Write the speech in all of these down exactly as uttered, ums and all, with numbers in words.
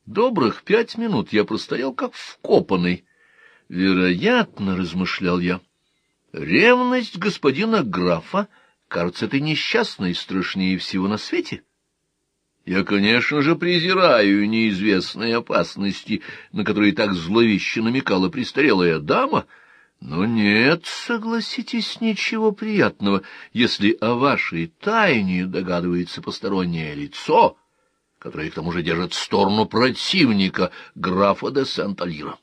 Добрых пять минут я простоял как вкопанный. Вероятно, — размышлял я, — ревность господина графа кажется этой несчастной страшнее всего на свете. Я, конечно же, презираю неизвестные опасности, на которые так зловеще намекала престарелая дама, но нет, согласитесь, ничего приятного, если о вашей тайне догадывается постороннее лицо, которое к тому же держит сторону противника, графа де Сент-Алира.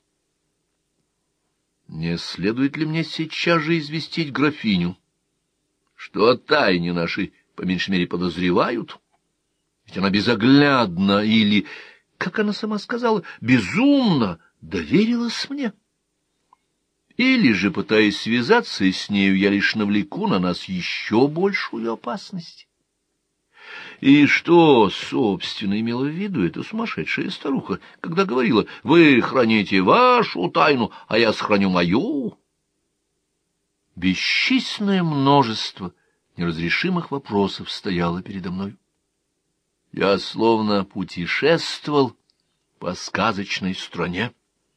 Не следует ли мне сейчас же известить графиню, что о тайне нашей, по меньшей мере, подозревают? Ведь она безоглядно или, как она сама сказала, безумно доверилась мне. Или же, пытаясь связаться с нею, я лишь навлеку на нас еще большую опасность. И что, собственно, имела в виду эта сумасшедшая старуха, когда говорила: «Вы храните вашу тайну, а я сохраню мою»? Бесчисленное множество неразрешимых вопросов стояло передо мной. Я словно путешествовал по сказочной стране,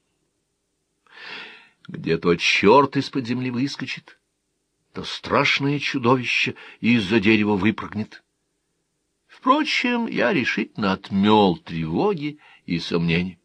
где то черт из-под земли выскочит, то страшное чудовище из-за дерева выпрыгнет. Впрочем, я решительно отмел тревоги и сомнения.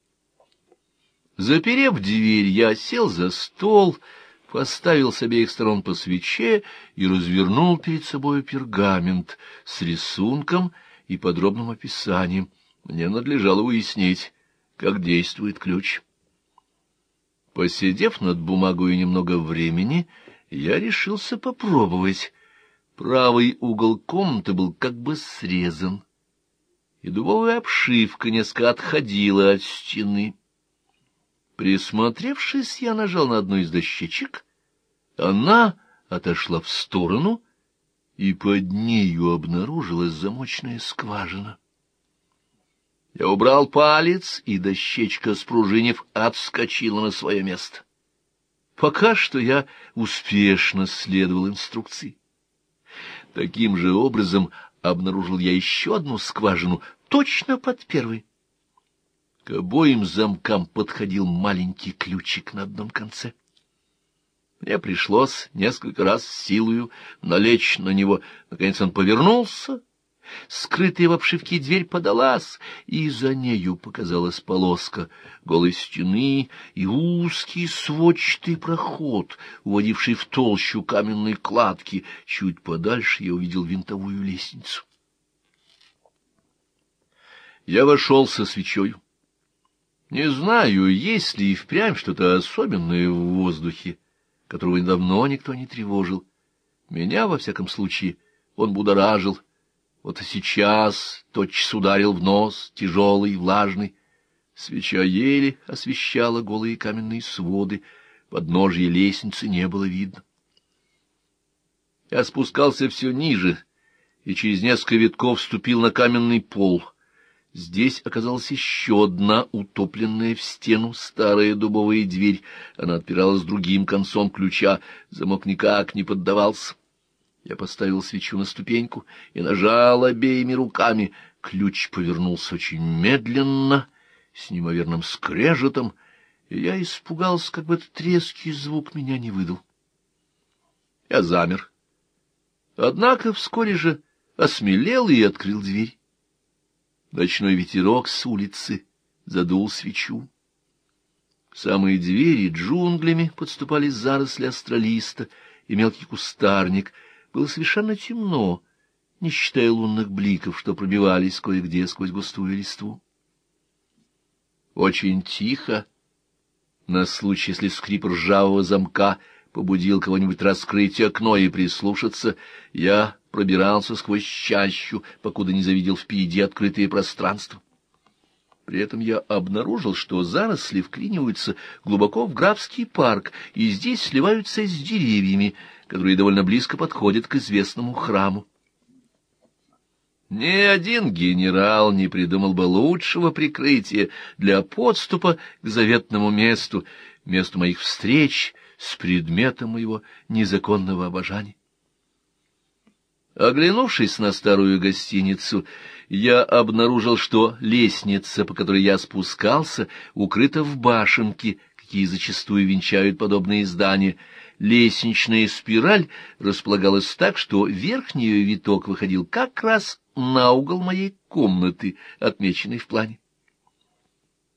Заперев дверь, я сел за стол, поставил с обеих сторон по свече и развернул перед собой пергамент с рисунком и подробным описанием. Мне надлежало уяснить, как действует ключ. Посидев над бумагой немного времени, я решился попробовать. Правый угол комнаты был как бы срезан, и дубовая обшивка несколько отходила от стены. Присмотревшись, я нажал на одну из дощечек. Она отошла в сторону, и под нею обнаружилась замочная скважина. Я убрал палец, и дощечка, спружинив, отскочила на свое место. Пока что я успешно следовал инструкции. Таким же образом обнаружил я еще одну скважину, точно под первой. К обоим замкам подходил маленький ключик на одном конце. Мне пришлось несколько раз силою налечь на него. Наконец он повернулся, скрытая в обшивке дверь подалась, и за нею показалась полоска голой стены и узкий сводчатый проход, уводивший в толщу каменной кладки. Чуть подальше я увидел винтовую лестницу. Я вошел со свечой. Не знаю, есть ли и впрямь что-то особенное в воздухе, которого давно никто не тревожил. Меня, во всяком случае, он будоражил. Вот и сейчас тотчас ударил в нос, тяжелый, влажный. Свеча еле освещала голые каменные своды, подножья лестницы не было видно. Я спускался все ниже и через несколько витков вступил на каменный пол. Здесь оказалась еще одна утопленная в стену старая дубовая дверь. Она отпиралась другим концом ключа, замок никак не поддавался. Я поставил свечу на ступеньку и нажал обеими руками. Ключ повернулся очень медленно, с неимоверным скрежетом, и я испугался, как бы этот резкий звук меня не выдал. Я замер. Однако вскоре же осмелел и открыл дверь. Ночной ветерок с улицы задул свечу. К самой двери джунглями подступали заросли астролиста и мелкий кустарник. Было совершенно темно, не считая лунных бликов, что пробивались кое-где сквозь густую листву. Очень тихо, на случай, если скрип ржавого замка побудил кого-нибудь раскрыть окно и прислушаться, я пробирался сквозь чащу, покуда не завидел впереди открытое пространство. При этом я обнаружил, что заросли вклиниваются глубоко в графский парк и здесь сливаются с деревьями, которые довольно близко подходят к известному храму. Ни один генерал не придумал бы лучшего прикрытия для подступа к заветному месту, месту моих встреч с предметом моего незаконного обожания. Оглянувшись на старую гостиницу, Я обнаружил, что лестница, по которой я спускался, укрыта в башенке, какие зачастую венчают подобные здания. Лестничная спираль располагалась так, что верхний ее виток выходил как раз на угол моей комнаты, отмеченный в плане.